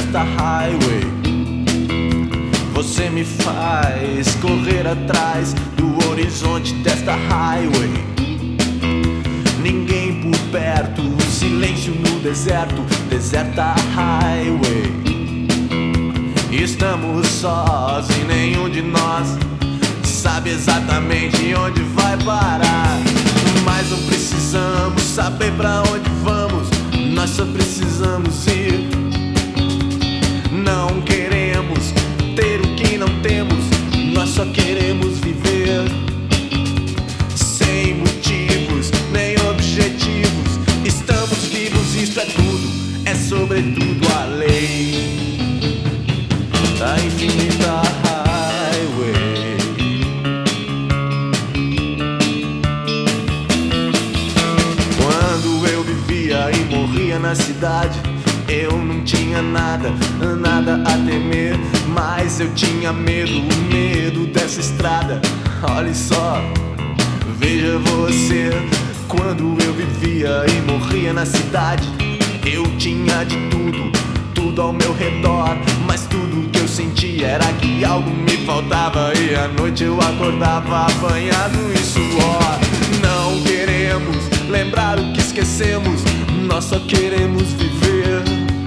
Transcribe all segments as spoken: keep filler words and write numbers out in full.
desta highway. Você me faz correr atrás do horizonte desta highway. Ninguém por perto, silêncio no deserto, deserta highway. Estamos sós e nenhum de nós sabe exatamente onde vai parar. Mas não precisamos saber pra onde vamos, nós só precisamos ir. Não queremos ter o que não temos, nós só queremos viver. Sem motivos, nem objetivos, estamos vivos, isso é tudo, é sobretudo a lei da infinita highway. Quando eu vivia e morria na cidade, eu não tinha nada, nada a temer, mas eu tinha medo, o medo dessa estrada. Olhe só, veja você. Quando eu vivia e morria na cidade, eu tinha de tudo, tudo ao meu redor, mas tudo que eu sentia era que algo me faltava. E à noite eu acordava apanhado em suor. Não queremos lembrar o que esquecemos, nós só queremos viver.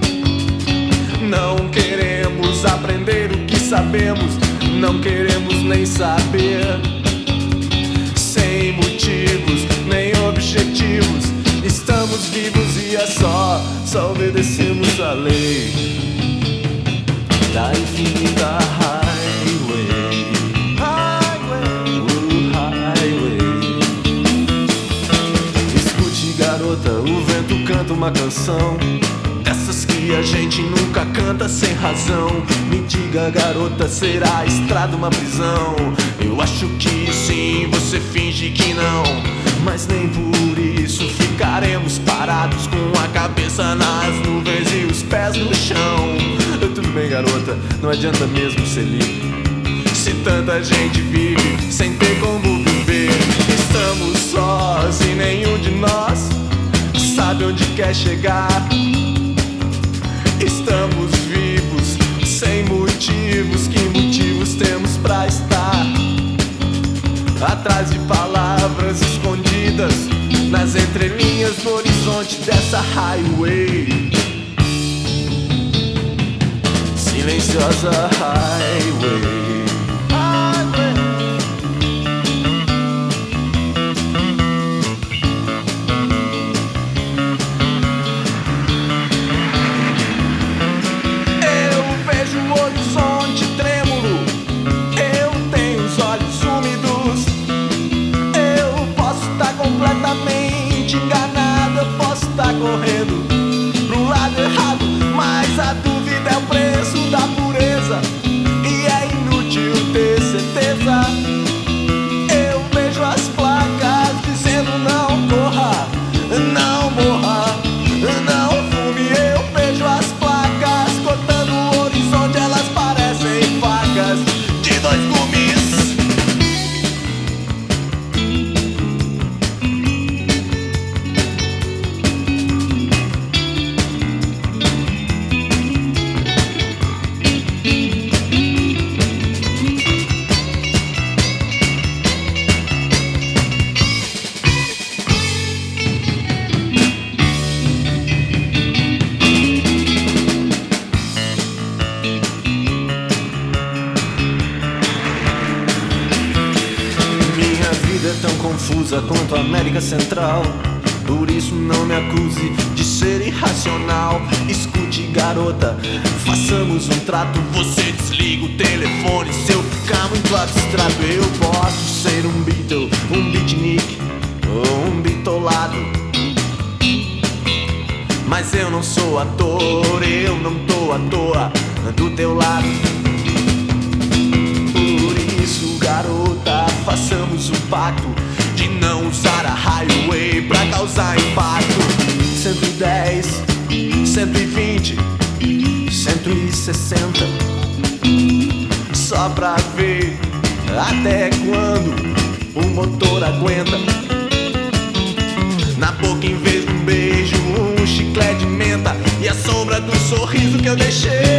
Não queremos aprender o que sabemos, não queremos nem saber. Sem motivos, nem objetivos, estamos vivos e é só, só obedecemos a lei da infinita highway. Highway, uh, highway. Escute, garota, o vento canta uma canção, essas que a gente nunca canta sem razão. Me diga, garota, será a estrada uma prisão? Eu acho que sim, você finge que não, mas nem por isso ficaremos parados com a cabeça nas nuvens e os pés no chão. Tudo bem, garota, não adianta mesmo ser livre se tanta gente vive sem ter como viver. Estamos sós e nenhum de nós sabe onde quer chegar. Estamos vivos, sem motivos, que motivos temos pra estar atrás de palavras escondidas nas entrelinhas do horizonte dessa highway. Silenciosa highway. Correndo pro lado errado, mas a dúvida é o preço da pureza e é inútil ter certeza. Eu vejo as placas dizendo não corra, não morra, não fume. Eu vejo as placas cortando o horizonte, elas parecem facas de dois gumes. Tão confusa quanto a América Central, por isso não me acuse de ser irracional. Escute, garota, façamos um trato. Você desliga o telefone se eu ficar muito abstrato. Eu posso ser um Beatle, um beatnik ou um bitolado, mas eu não sou ator, eu não tô à toa do teu lado. Por isso, garota, façamos um pacto de não usar a highway pra causar impacto. Cento e dez, cento e vinte, cento e sessenta, só pra ver até quando o motor aguenta. Na boca, em vez de um beijo, um chiclete de menta e a sombra do sorriso que eu deixei.